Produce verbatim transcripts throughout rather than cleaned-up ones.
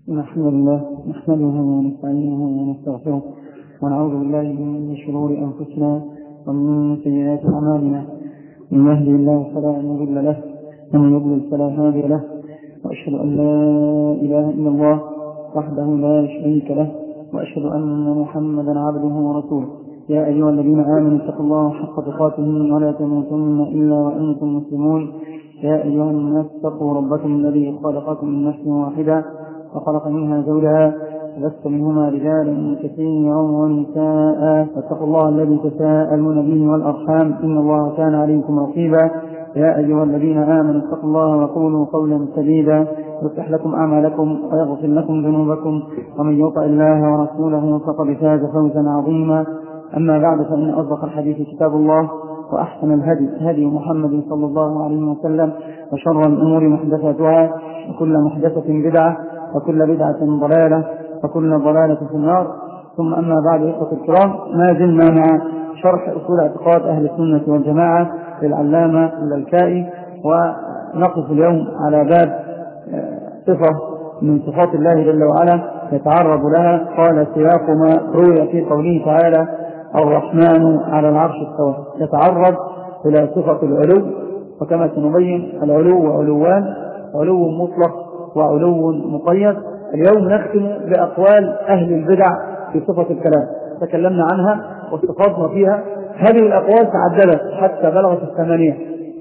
الحمد لله نحمده ونستعينه ونستغفره ونعوذ بالله من شرور أنفسنا ومن سيئات أعمالنا. من يهدي الله فلا مضل له ومن يضلل فلا هادي له، وأشهد أن لا إله إلا الله وحده لا شريك له، وأشهد أن محمدا عبده ورسوله. يا أيها الذين آمنوا اتقوا الله حق تقاته ولا تموتن إلا وأنتم مسلمون. يا أيها الناس اتقوا ربكم الذي خلقكم من نفس واحدة وخلق منها زوجها وبث منهما رجالا كثيرا ونساء، فاتقوا الله الذي تساءلون به والأرحام إن الله كان عليكم رقيبا. يا أيها الذين آمنوا اتقوا الله وقولوا قولا سديدا يصلح لكم أعمالكم ويغفر لكم ذنوبكم، ومن يطع الله ورسوله فقد فاز فوزا عظيما. أما بعد، فإن أصدق الحديث كتاب الله، وأحسن الهدي هدي محمد صلى الله عليه وسلم، وشر الأمور محدثاتها، وكل محدثة بدعة، وكل بدعة ضلالة، وكل ضلالة في النار. ثم أما بعد، إخوة الكرام، ما زلنا مع شرح أصول اعتقاد أهل السنة والجماعة للعلامة اللالكائي، ونقف اليوم على باب صفة من صفات الله جل وعلا يتعرض لها. قال: سياق ما روي في قوله تعالى: الرحمن على العرش استوى، يتعرض إلى صفة العلو. وكما سنبين، العلو علوان: علو مطلق وعلو مقيد. اليوم نختم بأقوال أهل البدع في صفة الكلام، تكلمنا عنها واستفضنا فيها. هذه الأقوال تعددت حتى بلغت الثمانية.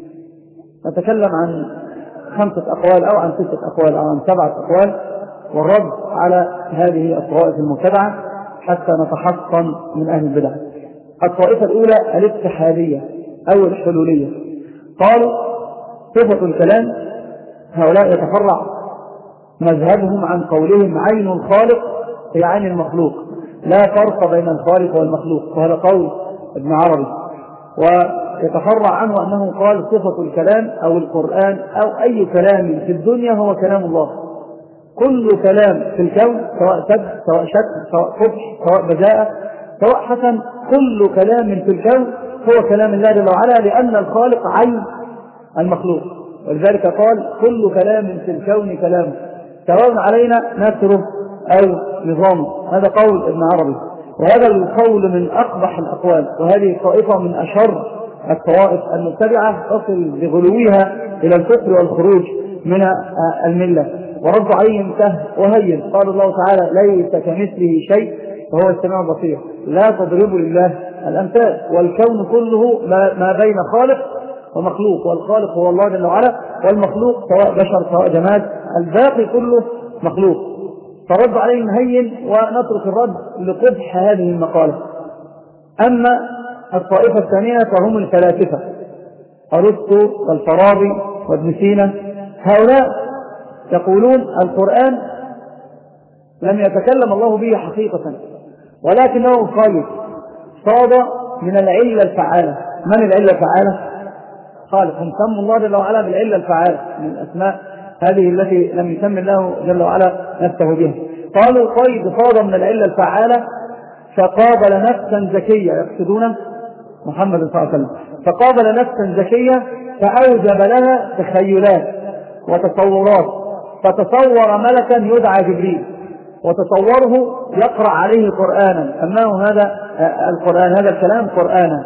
نتكلم عن خمسة أقوال أو عن ستة أقوال أو عن سبعة أقوال، والرد على هذه الطوائف المبتدعة حتى نتحصن من أهل البدع. الطائفة الأولى الاتحادية أو الحلولية. قالوا: صفة الكلام، هؤلاء يتفرع مذهبهم عن قولهم عين الخالق هي عين المخلوق، لا فرق بين الخالق والمخلوق، وهذا قول ابن عربي. ويتفرع عنه أنه قال: صفة الكلام أو القرآن أو أي كلام في الدنيا هو كلام الله. كل كلام في الكون، سواء سد سواء شك سواء قبح سواء بجاءة سواء حسن، كل كلام في الكون هو كلام الله جل وعلا، لأن الخالق عين المخلوق. ولذلك قال: كل كلام في الكون كلام، سواء علينا نثره أو نظامه. هذا قول ابن عربي، وهذا القول من أقبح الأقوال. وهذه الطائفة من أشر الطوائف المبتدعة، تصل بغلوها إلى الكفر والخروج من الملة. ورد عليهم سهل وهين. قال الله تعالى: ليس كمثله شيء وهو السميع البصير. لا تضربوا لله الأمثال، والكون كله ما بين خالق ومخلوق، والخالق هو الله جل وعلا، والمخلوق سواء بشر سواء جماد، الباقي كله مخلوق. فرد عليهم هين، ونترك الرد لقبح هذه المقالة. أما الطائفة الثانية فهم الفلاسفة، أرسطو والفارابي وابن سينا. هؤلاء يقولون: القرآن لم يتكلم الله به حقيقة، ولكنه خالق صاد من العلة الفعالة. من العلة الفعالة؟ خالق. هم سموا الله جل وعلا بالعلة الفعالة من الأسماء هذه التي لم يسمي الله جل وعلا نفسه بها. قالوا: قيد صاد من العلة الفعالة، فقابل نفسا زكية، يقصدون محمد صلى الله عليه وسلم، فقابل نفسا زكية فأوجب لها تخيلات وتصورات، فتصور ملكا يدعى جبريل، وتصوره يقرأ عليه قرآنا، سماه هذا القرآن هذا الكلام قرآنا،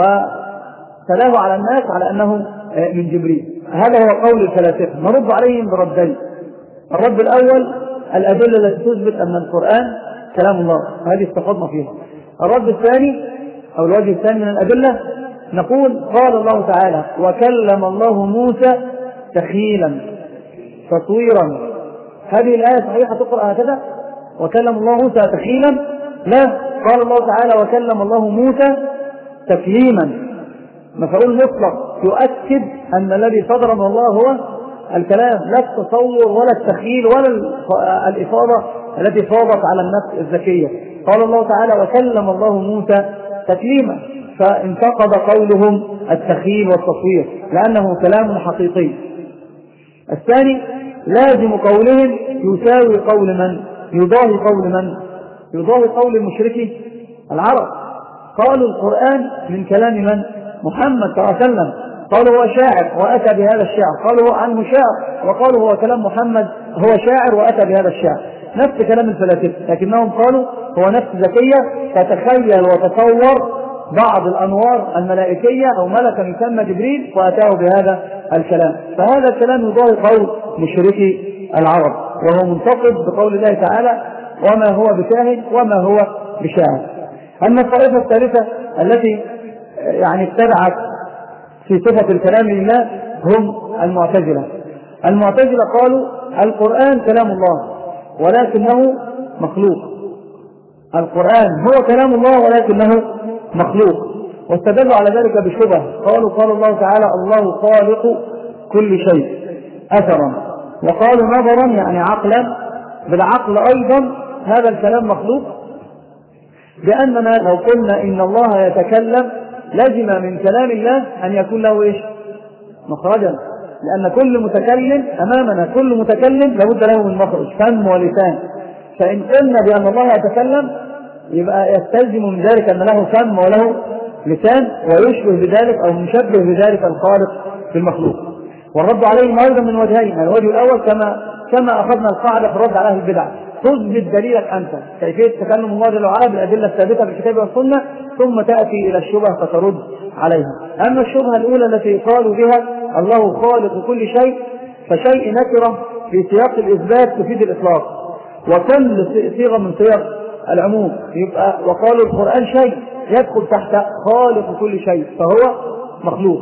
وتلاه على الناس على أنه من جبريل. هذا هو قول الفلاسفة. نرد عليهم بردين. الرد الأول: الأدلة التي تثبت أن القرآن كلام الله، هذه استفضنا فيها. الرد الثاني أو الوجه الثاني من الأدلة، نقول: قال الله تعالى: وكلم الله موسى تخيلا تصويرا. هذه الآية صحيحة تقرأ هكذا؟ وكلم الله موسى تخيلا؟ لا، قال الله تعالى: وكلم الله موسى تكليما، مفعول مطلق يؤكد أن الذي صدر من الله هو الكلام، لا التصور ولا التخيل ولا الإفاضة التي فاضت على النفس الذكية. قال الله تعالى: وكلم الله موسى تكليما، فانتقد قولهم التخيل والتصوير لأنه كلام حقيقي. الثاني: لازم قولهم يساوي قول من؟ يضاهي قول من؟ يضاهي قول المشركين العرب. قالوا: القرآن من كلام من؟ محمد صلى الله عليه وسلم. قالوا: هو شاعر وأتى بهذا الشعر. قالوا: هو عنه شعر. وقالوا: هو كلام محمد، هو شاعر وأتى بهذا الشعر. نفس كلام الفلاسفة، لكنهم قالوا هو نفس ذكية فتخيل وتصور بعض الأنوار الملائكية أو ملكا يسمى جبريل وأتاه بهذا الكلام. فهذا الكلام يضاهي قول مشركي العرب، وهو منتقد بقول الله تعالى وما هو بكاهن وما هو بشاعر. أما الطائفة الثالثة التي يعني ابتدعت في صفة الكلام لله هم المعتزلة. المعتزلة قالوا القرآن كلام الله ولكنه مخلوق، القرآن هو كلام الله ولكنه مخلوق، واستدلوا على ذلك بشبه. قالوا قال الله تعالى الله خالق كل شيء أثرا، وقالوا نظرا يعني عقلا، بالعقل أيضا هذا الكلام مخلوق، بأننا لو قلنا إن الله يتكلم لازم من كلام الله أن يكون له إيش؟ مخرجا، لأن كل متكلم أمامنا كل متكلم لابد له من مخرج فم ولسان. فإن قلنا بأن الله يتكلم يبقى يستلزم من ذلك أن له فم وله لسان، ويشبه بذلك أو مشبه بذلك الخالق في المخلوق. والرد عليهم أيضا من وجهين. الوجه الأول كما كما أخذنا القاعدة في الرد على أهل البدع، تثبت دليلك أنت كيفية تكلم الله جل وعلا بالأدلة الثابتة في الكتاب والسنة، ثم تأتي إلى الشبهة فترد عليها. أما الشبهة الأولى التي قالوا بها الله خالق كل شيء، فشيء نكرة في سياق الإثبات تفيد الإطلاق، وكل صيغة من صيغ العموم يبقى وقالوا القرآن شيء يدخل تحت خالق كل شيء فهو مخلوق.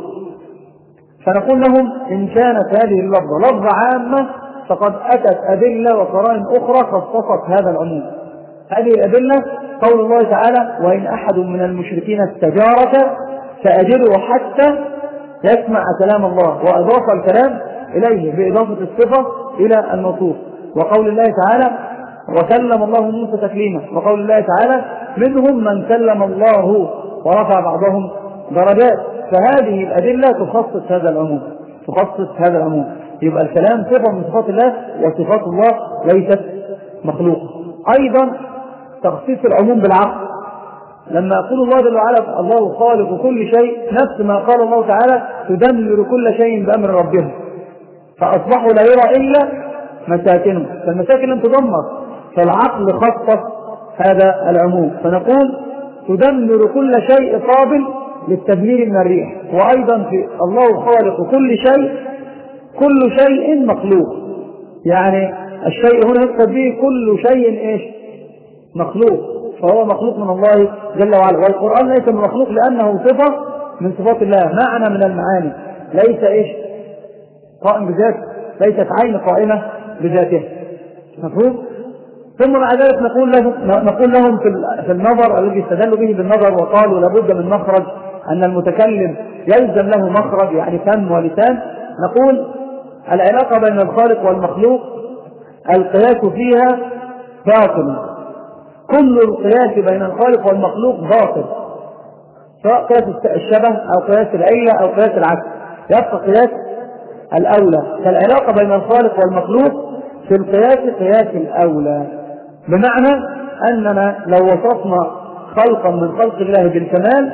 فنقول لهم إن كانت هذه اللفظة لفظة عامة فقد أتت أدلة وقرائن أخرى خصصت هذا العموم. هذه الأدلة قول الله تعالى وإن أحد من المشركين استجارك فأجره حتى يسمع كلام الله، وأضاف الكلام إليه بإضافة الصفة إلى الموصوف. وقول الله تعالى وكلم الله موسى تكليما، وقول الله تعالى منهم من كلم الله ورفع بعضهم درجات. فهذه الأدلة تخصص هذا العموم تخصص هذا العموم يبقى الكلام صفة من صفات الله وصفات الله ليست مخلوقة. أيضا تخصيص العموم بالعقل، لما يقول الله جل وعلا الله خالق كل شيء نفس ما قال الله تعالى تدمر كل شيء بأمر ربهم فأصبحوا لا يرى إلا مساكنهم، فالمساكن لم تدمر، فالعقل خصص هذا العموم. فنقول تدمر كل شيء قابل للتدمير من الريح. وأيضا في الله خالق كل شيء كل شيء مخلوق، يعني الشيء هنا يقصد به كل شيء إيش؟ مخلوق، فهو مخلوق من الله جل وعلا. والقرآن ليس من مخلوق لأنه صفة من صفات الله، معنى من المعاني، ليس إيش؟ قائم بذاته، ليست عين قائمة بذاته. مفهوم؟ ثم مع ذلك نقول لهم نقول لهم في النظر الذي استدلوا به بالنظر وقالوا لابد من مخرج، أن المتكلم يلزم له مخرج يعني فم ولسان. نقول العلاقة بين الخالق والمخلوق القياس فيها باطل، كل القياس بين الخالق والمخلوق باطل، سواء قياس الشبه أو قياس العلة أو قياس العكس، يبقى قياس الأولى. فالعلاقة بين الخالق والمخلوق في القياس قياس الأولى، بمعنى أننا لو وصفنا خلقا من خلق الله بالكمال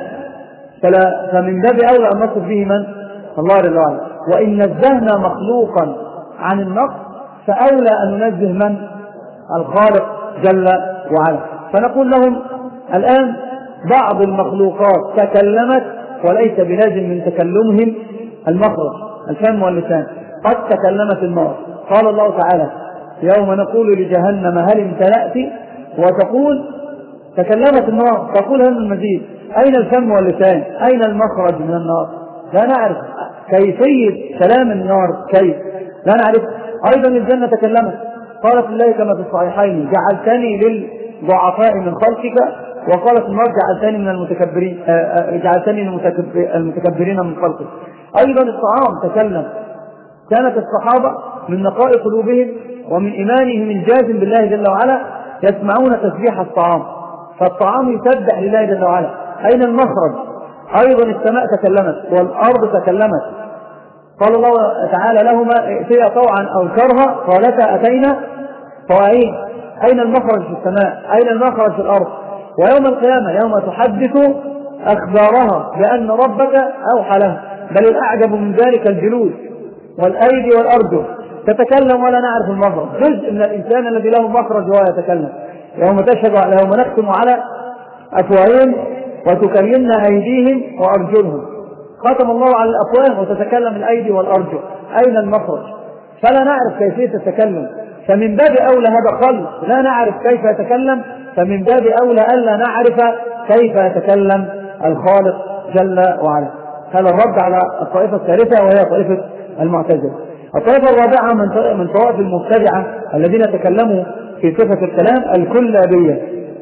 فلا فمن باب أولى أن نصف به من؟ الله جل وعلا. وإن نزهنا مخلوقا عن النقص فأولى أن ننزه من؟ الخالق جل وعلا. فنقول لهم الآن بعض المخلوقات تكلمت وليس بلازم من تكلمهم المخرج الفم واللسان. قد تكلمت النار، قال الله تعالى يوم نقول لجهنم هل امتلأت، وتقول تكلمت النار تقول هل المزيد. أين الفم واللسان؟ أين المخرج من النار؟ لا نعرف كيفية كلام النار كيف، لا نعرف. أيضا الجنة تكلمت، قالت الله كما في الصحيحين جعلتني للضعفاء من خلقك، وقالت النار جعلتني من المتكبرين جعلتني المتكبرين من خلقك. أيضا الطعام تكلم، كانت الصحابة من نقاء قلوبهم ومن إيمانهم الجازم بالله جل وعلا يسمعون تسبيح الطعام، فالطعام يسبح لله جل وعلا. أين المخرج؟ أيضا السماء تكلمت والأرض تكلمت، قال الله تعالى لهما ائتيا طوعا أو كرها قالتا أتينا طواعين. أين المخرج في السماء؟ أين المخرج في الأرض؟ ويوم القيامة يوم تحدث أخبارها بأن ربك أوحى لها، بل الأعجب من ذلك الجلود والأيدي والأرجل تتكلم ولا نعرف المخرج. جزء من الإنسان الذي له مخرج وهو يتكلم. يوم تشهد يوم نختم على أفواههم وتكلمنا أيديهم وأرجلهم. ختم الله على الأفواه وتتكلم الأيدي والأرجل. أين المخرج؟ فلا نعرف كيفية التكلم، فمن باب أولى هذا خلق لا نعرف كيف يتكلم، فمن باب أولى ألا نعرف كيف يتكلم الخالق جل وعلا. هذا الرد على الطائفة الثالثة وهي طائفة المعتزلة. الطائفة الرابعة من طوائف المبتدعة الذين تكلموا في صفة الكلام الكلابية.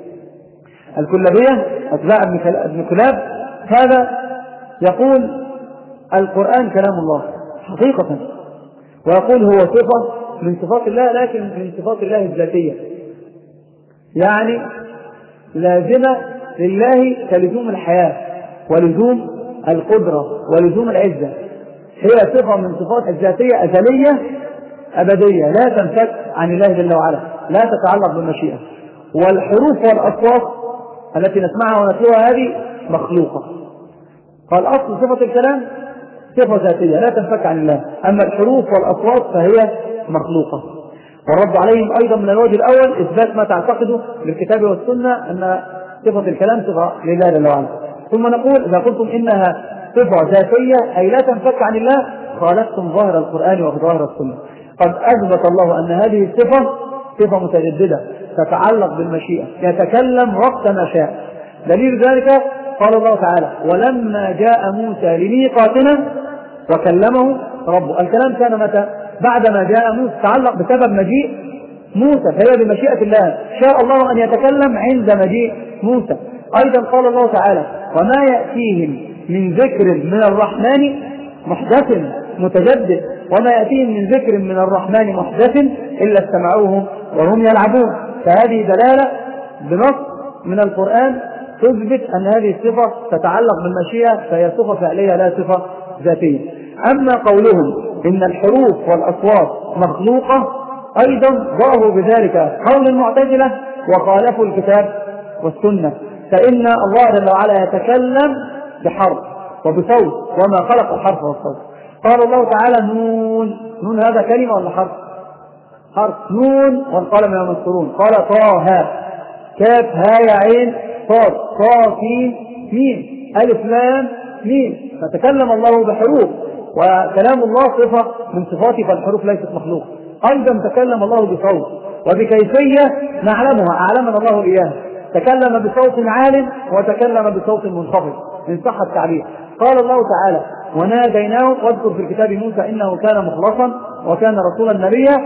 الكلابية أتباع ابن كلاب، هذا يقول القرآن كلام الله حقيقة، ويقول هو صفة من صفات الله لكن من صفات الله الذاتية، يعني لازمة لله كلزوم الحياة ولزوم القدرة ولزوم العزة. هي صفة من صفات الذاتية أزلية أبدية لا تنفك عن الله جل وعلا، لا تتعلق بالمشيئة. والحروف والأصوات التي نسمعها ونتلوها هذه مخلوقة. قال أصل صفة الكلام صفة ذاتية لا تنفك عن الله، أما الحروف والأصوات فهي مخلوقة. والرد عليهم أيضا من الوجه الأول إثبات ما تعتقده بالكتاب والسنة أن صفة الكلام صفة لله جل وعلا. ثم نقول إذا قلتم إنها صفة ذاتية أي لا تنفك عن الله خالفتم ظاهر القرآن وظاهر السنة. قد أثبت الله أن هذه الصفة صفة متجددة تتعلق بالمشيئة، يتكلم وقت ما شاء. دليل ذلك قال الله تعالى ولما جاء موسى لميقاتنا وكلمه ربه. الكلام كان متى؟ بعدما جاء موسى، تعلق بسبب مجيء موسى، فهي بمشيئة الله، شاء الله أن يتكلم عند مجيء موسى. أيضا قال الله تعالى وما يأتيهم من ذكر من الرحمن محدث متجدد، وما يأتيهم من ذكر من الرحمن محدث إلا استمعوه وهم يلعبون. فهذه دلالة بنص من القرآن تثبت أن هذه الصفة تتعلق بالمشيئة، فهي صفة فعلية لا صفة ذاتية. أما قولهم إن الحروف والأصوات مخلوقة أيضا ضاهوا بذلك قول المعتزلة وخالفوا الكتاب والسنة، فإن الله جل وعلا يتكلم بحرف وبصوت وما خلق الحرف والصوت. قال الله تعالى نون. نون هذا كلمة ولا حرف؟ حرف. نون والقلم يوم يسطرون. قال طه كاف ها عين صاد صاد سين ميم ألف لام ميم. فتكلم الله بحروف، وكلام الله صفة من صفاته، فالحروف ليست مخلوق. أيضا تكلم الله بصوت وبكيفية نعلمها أعلمنا الله إياها. تكلم بصوت عال وتكلم بصوت منخفض إن صح التعبير. قال الله تعالى وناديناه واذكر في الكتاب موسى إنه كان مخلصا وكان رسولا نبيا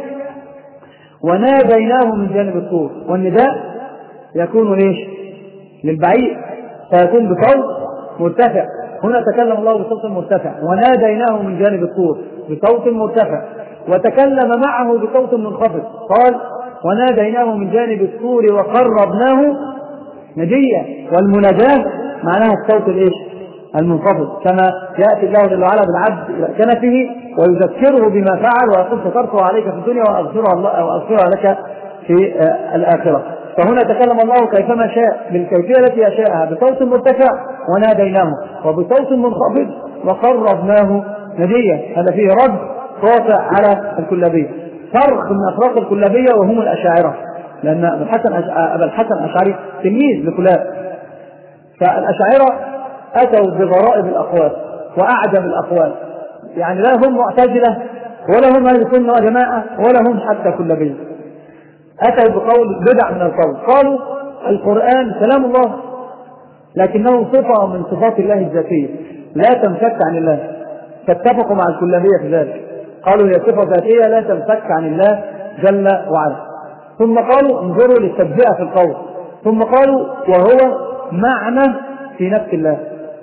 وناديناه من جانب الطور. والنداء يكون ليش؟ للبعيد، فيكون بصوت مرتفع. هنا تكلم الله بصوت مرتفع وناديناه من جانب الطور بصوت مرتفع، وتكلم معه بصوت منخفض. قال وناديناه من جانب الطور وقربناه نجيا. والمناجاة معناها الصوت الايش؟ المنخفض، كما يأتي الله جل وعلا بالعبد إلى كنفه ويذكره بما فعل ويقول سترته عليك في الدنيا وأغفرها الله وأغفرها لك في الآخرة. فهنا تكلم الله كيفما شاء بالكيفية التي يشاءها بصوت مرتفع وناديناه، وبصوت منخفض وقربناه نجيا. هذا فيه رد قاطع على الكلابية، فرق من أفراق الكلابية وهم الأشاعرة، لأن أبا الحسن أبا الحسن الأشعري تلميذ لكلاب. فالأشاعرة أتوا بغرائب الأقوال وأعجب الأقوال، يعني لا هم معتزلة ولا هم أهل السنة وجماعة ولا هم حتى كلابية. أتوا بقول بدع من القول، قالوا القرآن كلام الله لكنه صفة من صفات الله الذاتية لا تنفك عن الله، فاتفقوا مع الكلابية في ذلك، قالوا هي صفة ذاتية لا تنفك عن الله جل وعلا. ثم قالوا انظروا للتجزئة في القول، ثم قالوا وهو معنى في نفس الله.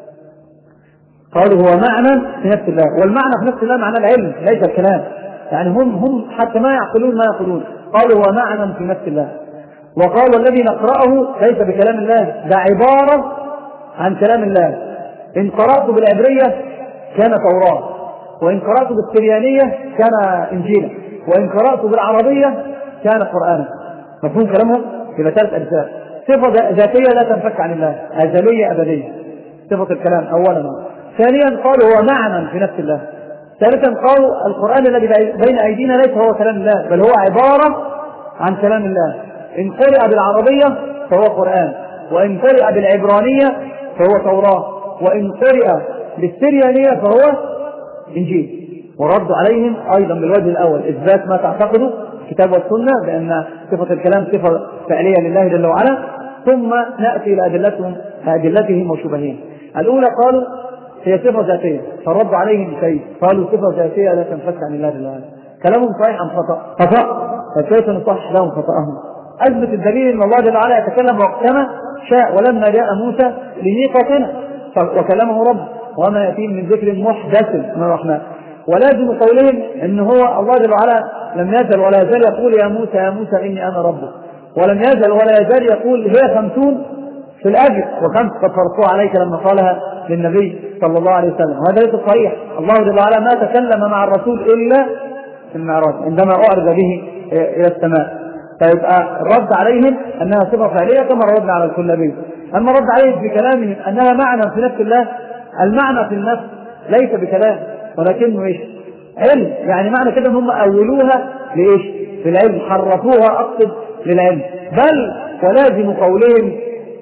قالوا هو معنى في نفس الله، والمعنى في نفس الله معنى العلم ليس الكلام، يعني هم هم حتى ما يعقلون ما يقولون. قالوا هو معنى في نفس الله. وقالوا الذي نقرأه ليس بكلام الله، ده عبارة عن كلام الله. إن قرأت بالعبرية كان توراة، وإن قرأت بالسريانية كان إنجيلا، وإن قرأت بالعربية كان قرآنا. مفهوم كلامهم؟ يبقى ثلاث أجزاء. صفة ذاتية لا تنفك عن الله، أزلية أبدية، صفة الكلام أولا. ثانيا قالوا هو معنى في نفس الله، ثالثا قالوا القرآن الذي بين أيدينا ليس هو كلام الله، بل هو عبارة عن كلام الله. إن قرئ بالعربية فهو قرآن، وإن قرئ بالعبرانية فهو توراة، وإن قرئ بالسريانية فهو إنجيل. ورد عليهم أيضا بالوجه الأول إثبات ما تعتقده الكتاب والسنة بأن صفة الكلام صفة فعلية لله جل وعلا، ثم نأتي إلى أدلتهم أدلتهم وشبههم. الأولى قالوا هي صفة ذاتية، فرد عليهم شيء قالوا صفة ذاتية لا تنفك عن الله جل وعلا. كلامهم صحيح أم خطأ؟ خطأ، فكيف نصحح لهم خطأهم؟ أثبت الدليل أن الله جل وعلا يتكلم وقتما شاء، ولما جاء موسى لميقاتنا وكلمه رب وما يأتيهم من ذكر محدث من الرحمن. ولازم قولهم ان هو الله جل وعلا لم يزل ولا يزال يقول يا موسى يا موسى اني انا ربك، ولم يزل ولا يزال يقول هي خمسون في الاجر وخمس قد فرضوها عليك لما قالها للنبي صلى الله عليه وسلم. وهذا ليس صحيح. الله جل وعلا ما تكلم مع الرسول الا في المعراج عندما أعرض به الى السماء. فيبقى الرد عليهم انها صفه فعليه كما ردنا على الكلابيه. اما رد عليهم بكلامهم انها معنى في نفس الله، المعنى في النفس ليس بكلام ولكنه ايش؟ علم. يعني معنى كده ان هم اولوها لايش؟ للعلم، حرفوها اقصد للعلم. بل ولازم قولهم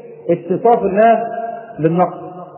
اتصاف الله بالنقص،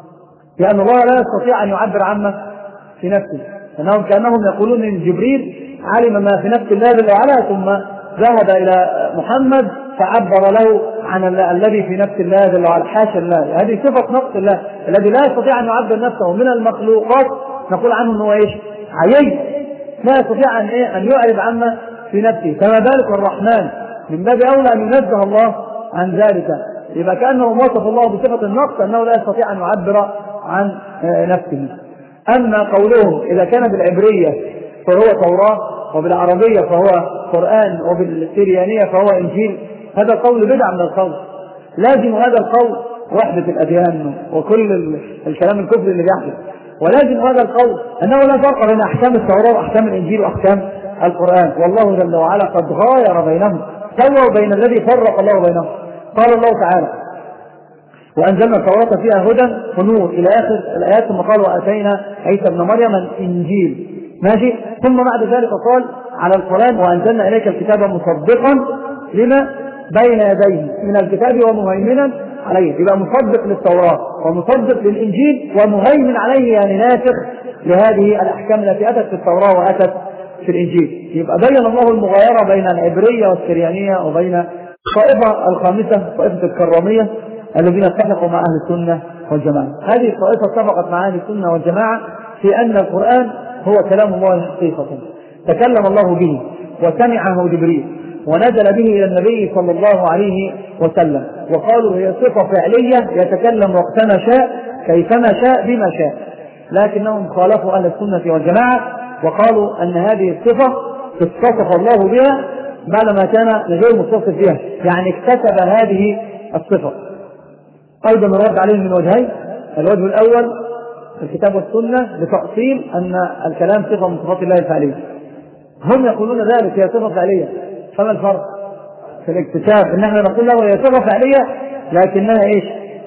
لان الله لا يستطيع ان يعبر عما في نفسه. انهم كانهم يقولون ان جبريل علم ما في نفس الله جل وعلا ثم ذهب الى محمد فعبر له عن الذي في نفس الله جل وعلا. حاشا الله، هذه صفه نقص الله الذي لا يستطيع ان يعبر نفسه من المخلوقات. نقول عنه انه ايش؟ عيي، لا يستطيع ان ايه؟ ان يعرض عما في نفسه. فما بالك الرحمن، من باب اولى ان ينزه الله عن ذلك. يبقى كانه وصف الله بصفه النقص انه لا يستطيع ان يعبر عن نفسه. اما قولهم اذا كان بالعبريه فهو توراة، وبالعربيه فهو قرآن، وبالسريانيه فهو انجيل، هذا قول بدع من القول. لازم هذا القول وحده الاديان وكل الكلام الكفري اللي بيحدث. ولازم هذا القول أنه لا فرق بين أحكام التوراة وأحكام الإنجيل وأحكام القرآن، والله جل وعلا قد غاير بينهم، سووا بين الذي فرق الله بينهم. قال الله تعالى وأنزلنا التوراة فيها هدى ونور إلى آخر الآيات، ثم قال وآتينا عيسى ابن مريم الإنجيل، ماشي. ثم بعد ذلك قال على القرآن وأنزلنا إليك الكتاب مصدقا لما بين يديه من الكتاب ومهيمنا عليه. يبقى مصدق للتوراة ومصدق للإنجيل ومهيمن عليه، يعني ناسخ لهذه الأحكام التي أتت في التوراة وأتت في الإنجيل. يبقى بين الله المغايرة بين العبرية والسريانية وبين الطائفة الخامسة طائفة الكرامية الذين اتفقوا مع أهل السنة والجماعة. هذه الطائفة اتفقت مع أهل السنة والجماعة في أن القرآن هو كلام الله حقيقة، تكلم الله به وسمعه جبريل ونزل به إلى النبي صلى الله عليه وسلم. وقالوا هي صفة فعلية يتكلم وقتما شاء كيفما شاء بما شاء. لكنهم خالفوا أهل السنة والجماعة وقالوا أن هذه الصفة اتصف الله بها بعدما كان غير متصف بها، يعني اكتسب هذه الصفة. أيضا الرد عليهم من وجهين. الوجه الأول الكتاب والسنة بتأصيل أن الكلام صفة من صفات الله الفعلية، هم يقولون ذلك هي صفة فعلية. فما الفرق في الاكتشاف؟ ان احنا نقول له هي صفة فعلية لكنها ايش؟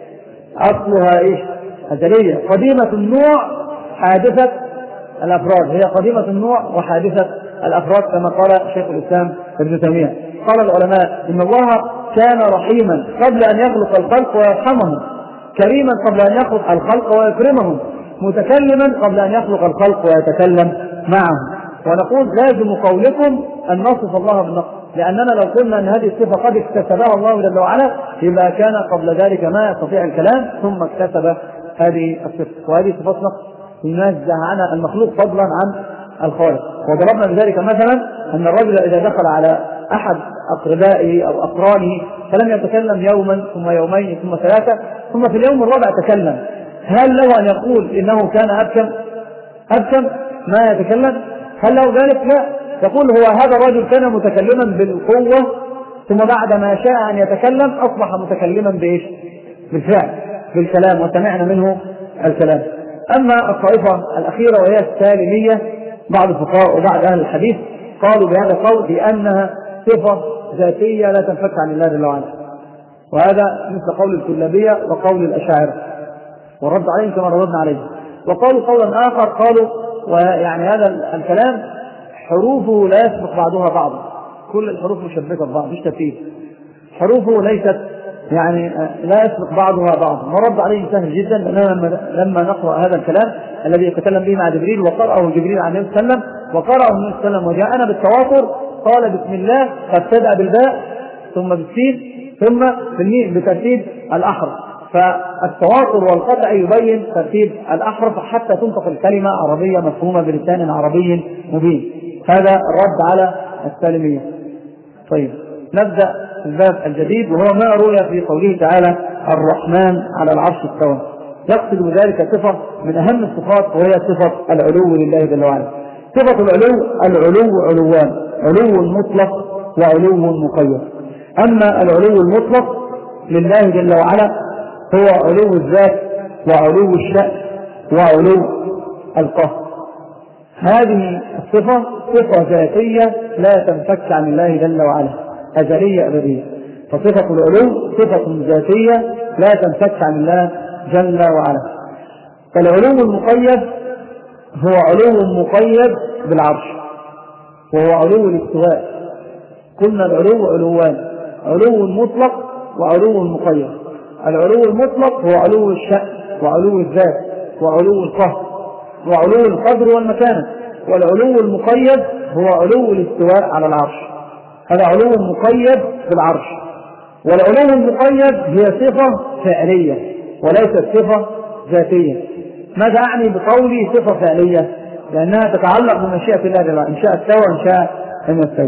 اصلها ايش؟ ازلية، قديمة النوع حادثة الافراد، هي قديمة النوع وحادثة الافراد كما قال شيخ الاسلام ابن تيمية. قال العلماء ان الله كان رحيما قبل ان يخلق الخلق ويرحمهم، كريما قبل ان يخلق الخلق ويكرمهم، متكلما قبل ان يخلق الخلق ويتكلم معهم. ونقول لازم قولكم أن نصف الله بالنقص، لأننا لو قلنا أن هذه الصفة قد اكتسبها الله جل وعلا يبقى كان قبل ذلك ما يستطيع الكلام ثم اكتسب هذه الصفة، وهذه صفات نقص ينزه عنها المخلوق فضلا عن الخالق. وضربنا بذلك مثلا أن الرجل إذا دخل على أحد أقربائه أو أقرانه فلم يتكلم يوما ثم يومين ثم ثلاثة ثم في اليوم الرابع تكلم، هل له أن يقول إنه كان أبكم أبكم ما يتكلم؟ هل له ذلك؟ لا، يقول هو هذا الرجل كان متكلما بالقوة ثم بعد ما شاء أن يتكلم أصبح متكلما بإيش؟ بالفعل، بالكلام، وسمعنا منه الكلام. أما الطائفة الأخيرة وهي السالمية، بعض الفقهاء وبعض أهل الحديث قالوا بهذا القول بأنها صفة ذاتية لا تنفك عن الله جل وعلا، وهذا مثل قول الكلابية وقول الأشاعرة، ورد عليهم كما ردنا عليهم. وقالوا قولا آخر قالوا ويعني هذا الكلام حروفه لا يسبق بعضها بعضا، كل الحروف مشبكة ببعض مش ترتيب، حروفه ليست يعني لا يسبق بعضها بعضا. ورد عليه سهل جدا، لأننا لما نقرأ هذا الكلام الذي يتكلم به مع جبريل وقرأه جبريل عن النبي صلى الله عليه وسلم وقرأه النبي صلى الله عليه وسلم وجاءنا بالتواتر، قال بسم الله فابتدأ بالباء ثم بالسين ثم بالميم بترتيب الأحرف، فالتواتر والقطع يبين ترتيب الأحرف حتى تنطق الكلمة عربية مفهومة بلسان عربي مبين. هذا الرد على السالمية. طيب نبدأ الباب الجديد وهو ما روي في قوله تعالى الرحمن على العرش استوى. يقصد بذلك صفة من أهم الصفات وهي صفة العلو لله جل وعلا. صفة العلو، العلو علوان، علو مطلق وعلو مقيد. أما العلو المطلق لله جل وعلا هو علو الذات وعلو الشأن وعلو القهر. هذه الصفة صفة ذاتية لا تنفك عن الله جل وعلا، أزلية أبدية. فصفة العلو صفة ذاتية لا تنفك عن الله جل وعلا. فالعلو المقيد هو علو مقيد بالعرش وهو علو الاستواء. قلنا العلو علوان، علو مطلق وعلو مقيد. العلو المطلق هو علو الشأن وعلو الذات وعلو القهر وعلو القدر والمكانة، والعلو المقيد هو علو الاستواء على العرش، هذا علو مقيد بالعرش. والعلو المقيد هي صفة فعلية وليست صفة ذاتية. ماذا أعني بقولي صفة فعلية؟ لأنها تتعلق بمشيئة الله جل وعلا، إن شاء استوى إن شاء لم يستوي.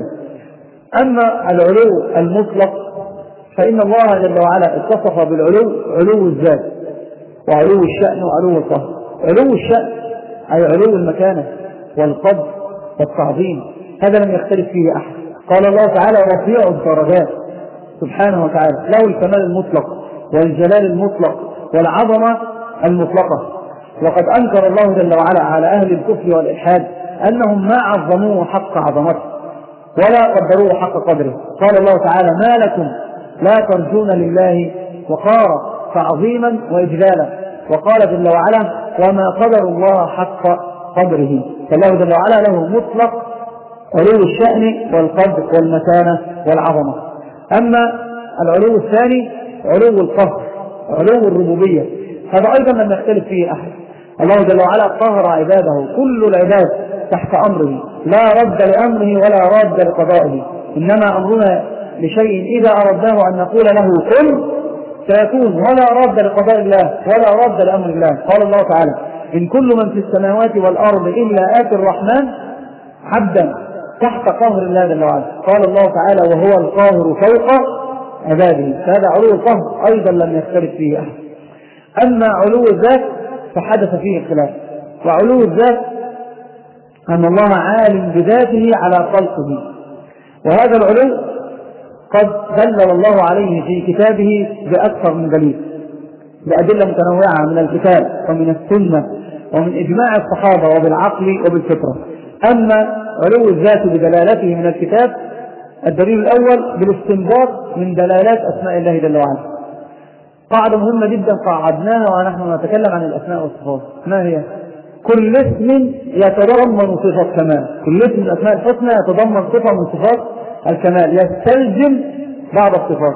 أما العلو المطلق فإن الله جل وعلا اتصف بالعلو علو الذات وعلو الشأن وعلو القهر. علو الشأن أي علو المكانة والقدر والتعظيم، هذا لم يختلف فيه أحد. قال الله تعالى رفيع الدرجات سبحانه وتعالى، له الكمال المطلق والجلال المطلق والعظمة المطلقة. وقد أنكر الله جل وعلا على أهل الكفر والإلحاد أنهم ما عظموه حق عظمته ولا قدروه حق قدره. قال الله تعالى ما لكم لا ترجون لله وقارا تعظيما وإجلالا. وقال جل وعلا وما قدر الله حق قدره. فالله جل وعلا له مطلق علو الشأن والقدر والمكانة والعظمة. أما العلو الثاني علو القهر، علو الربوبية، هذا أيضا لم يختلف فيه أحد. الله جل وعلا قهر عباده، كل العباد تحت أمره، لا رد لأمره ولا رد لقضائه، إنما أمرنا لشيء إذا أردناه أن نقول له كن سيكون، ولا رد لقضاء الله ولا رد لأمر الله. قال الله تعالى إن كل من في السماوات والأرض إلا آتي الرحمن عبدا تحت قهر الله جل وعلا. قال الله تعالى وهو القاهر فوق عباده، فهذا علو القهر أيضا لم يختلف فيه أحد. أما علو الذات فحدث فيه خلاف. وعلو الذات أن الله عالم بذاته على خلقه، وهذا العلو قد دلل الله عليه في كتابه بأكثر من دليل، بأدلة متنوعة من الكتاب ومن السنة ومن إجماع الصحابة وبالعقل وبالفطرة. أما علو الذات بدلالته من الكتاب، الدليل الأول بالاستنباط من دلالات أسماء الله جل وعلا. قاعدة مهمة جدا قاعدناها ونحن نتكلم عن الأسماء والصفات، ما هي؟ كل اسم يتضمن صفة كمال، كل اسم من الأسماء الحسنى يتضمن صفة من صفات الكمال يستلزم بعض الصفات.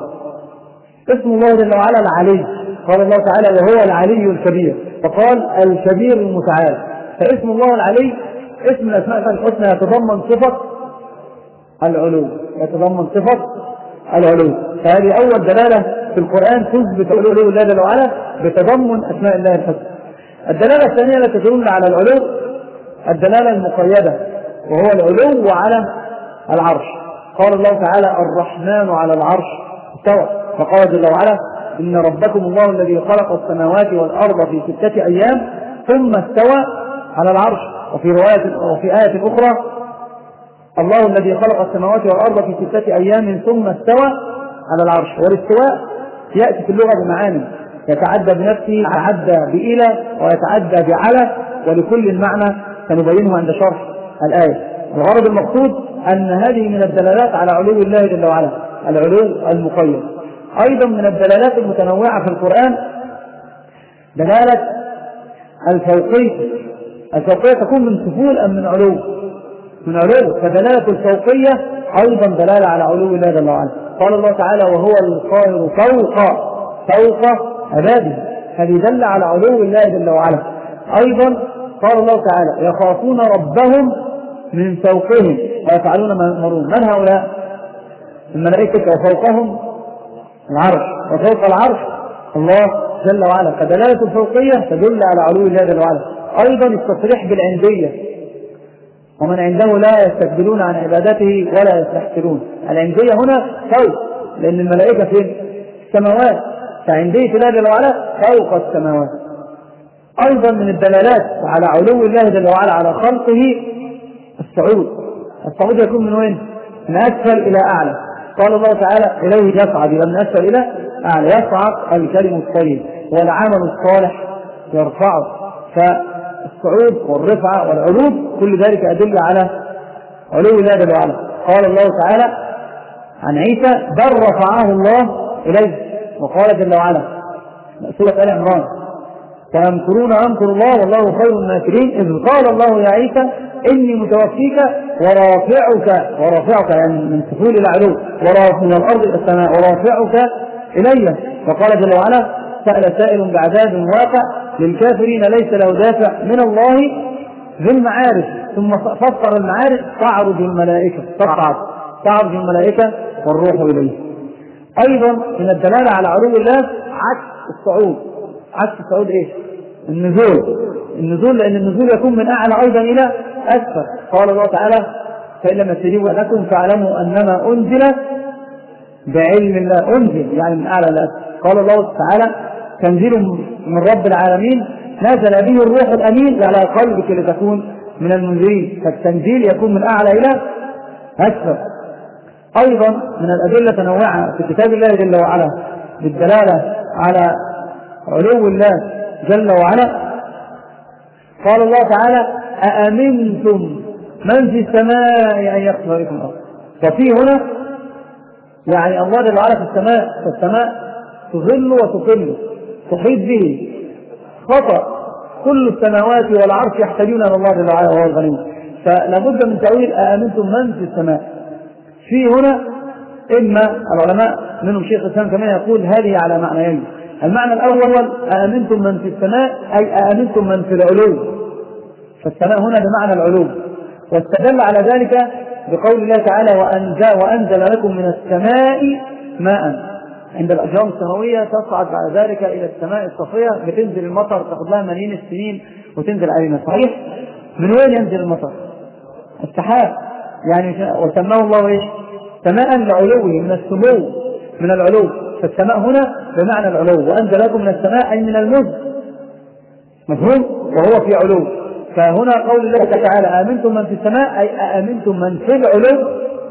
اسم الله جل وعلا العلي، قال الله تعالى وهو العلي الكبير، فقال الكبير المتعال. فاسم الله العلي اسم من الأسماء الحسنى يتضمن صفة العلو، يتضمن صفة العلو. فهذه أول دلالة في القرآن تثبت علو الله جل وعلا بتضمن أسماء الله الحسنى. الدلالة الثانية التي تدل على العلو الدلالة المقيدة، وهو العلو على العرش. قال الله تعالى الرحمن على العرش استوى، فقال جل وعلا إن ربكم الله الذي خلق السماوات والأرض في ستة أيام ثم استوى على العرش. وفي رواية وفي آية أخرى الله الذي خلق السماوات والأرض في ستة أيام ثم استوى على العرش. والاستواء يأتي في اللغة بمعاني، يتعدى بنفسه، يتعدى بإلى، ويتعدى بعلى، ولكل معنى سنبينه عند شرح الآية. الغرض المقصود أن هذه من الدلالات على علو الله جل وعلا، العلو المقيد. أيضا من الدلالات المتنوعة في القرآن دلالة الفوقية، الفوقية تكون من سفول أم من علو؟ من علو. فدلالة الفوقية أيضا دلالة على علو الله جل وعلا. قال الله تعالى وهو القاهر فوق فوق عباده، هذه دل على علو الله جل وعلا. أيضا قال الله تعالى يخافون ربهم من فوقهم ويفعلون ما يؤمرون. من هؤلاء؟ الملائكة. وفوقهم العرش، وفوق العرش الله جل وعلا. فدلالة الفوقية تدل على علو الله جل وعلا. أيضا التصريح بالعندية، ومن عنده لا يستكبرون عن عبادته ولا يستحسرون. العندية هنا فوق، لأن الملائكة في السماوات، فعندية الله جل وعلا فوق السماوات. أيضا من الدلالات على علو الله جل وعلا على خلقه الصعود. الصعود يكون من وين؟ من أسفل إلى أعلى. قال الله تعالى إليه يصعد، يبقى من أسفل إلى أعلى. يصعد الكلم الطيب والعمل الصالح يرفعه. فالصعود والرفعة والعلو كل ذلك أدل على علو الله جل وعلا. قال الله تعالى عن عيسى بل رفعه الله إليه. وقال جل وعلا سورة آل عمران فيمكرون أمكر الله والله خير الماكرين إذ قال الله يا عيسى إني متوفيك ورافعك، ورافعك يعني من سفول إلى علو، ورافع من الأرض إلى السماء، ورافعك إلي. وقال جل وعلا سأل سائل بعذاب واقع للكافرين ليس له دافع من الله ذي المعارف. ثم فسر المعارف تعرج الملائكة، تصعد تعرج الملائكة والروح إليه. أيضا من الدلالة على علو الله عكس الصعود. عكس الصعود إيه؟ النزول. النزول لأن النزول يكون من أعلى أيضا إلى أسفل. قال الله تعالى فإن لم يستجيبوا لكم فاعلموا أنما أنزل بعلم الله. أنزل يعني من أعلى إلى أسفل. قال الله تعالى تنزيل من رب العالمين نزل به الروح الأمين على قلبك لتكون من المنذرين. فالتنزيل يكون من أعلى إلى أسفل. أيضا من الأدلة تنوعة في كتاب الله جل وعلا بالدلالة على علو الله جل وعلا. قال الله تعالى أأمنتم من في السماء أن يخسف بكم الأرض. ففي هنا يعني الله جل وعلا في السماء، فالسماء تظل وتقل تحيط به خطأ كل السماوات والعرش يحتاجون إلى الله جل وعلا وهو الغني. فلابد من تأويل أأمنتم من في السماء. في هنا إما العلماء منهم شيخ الإسلام كمان يقول هذه على معنيين. المعنى الأول أأمنتم من في السماء أي أأمنتم من في العلو، فالسماء هنا بمعنى العلو. واستدل على ذلك بقول الله تعالى وأنزل, وأنزل لكم من السماء ماء. عند الأجرام السماوية تصعد بعد ذلك إلى السماء الصفية بتنزل المطر تأخذ لها ملايين السنين وتنزل علينا. صحيح؟ من وين ينزل المطر؟ السحاب. يعني وسماه الله إيش؟ سماء لعلوه من السمو من العلو. فالسماء هنا بمعنى العلو. وأنزل لكم من السماء أي من المزج. مفهوم؟ وهو في علو. فهنا قول الله تعالى آمنتم من في السماء أي آمنتم من في العلو.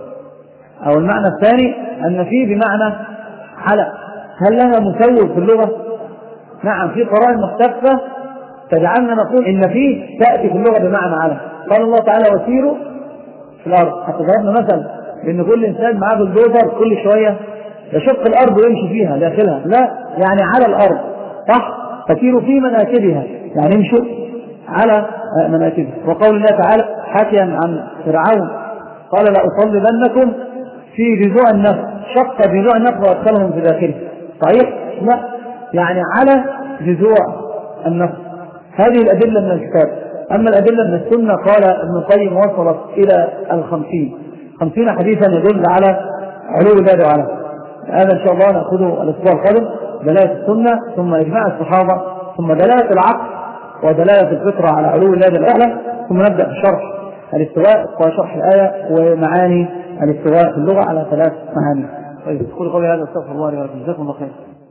أو المعنى الثاني أن فيه بمعنى على. هل لها مسوغ في اللغة؟ نعم، في قرائن مختلفة تجعلنا نقول إن فيه تأتي في اللغة بمعنى على. قال الله تعالى وسيروا في الأرض. حتى ضربنا مثلا بأن كل إنسان معاه بالدوزر كل شوية يشق الأرض ويمشي فيها داخلها. لا، يعني على الأرض. صح؟ فسيروا في مناكبها يعني امشوا على مناكبها. وقول الله تعالى حكيا عن فرعون قال لأصلبنكم في جذوع النخل. شق جذوع النخل وأدخلهم في داخله. صحيح؟ لا، يعني على جذوع النخل. هذه الأدلة من الكتاب. أما الأدلة من السنة قال ابن القيم وصلت إلى الخمسين خمسين حديثا يدل على علو الله وعلا. هذا إن شاء الله نأخذه الأسبوع القادم. دلالة السنة ثم إجماع الصحابة ثم دلالة العقل ودلالة الفطرة على علو الله الأعلى ثم نبدأ بشرح الاستواء وشرح الآية ومعاني الاستواء في اللغة على ثلاث معاني. طيب، قولوا قولي هذا استغفر الله لي ولكم. جزاكم الله خير.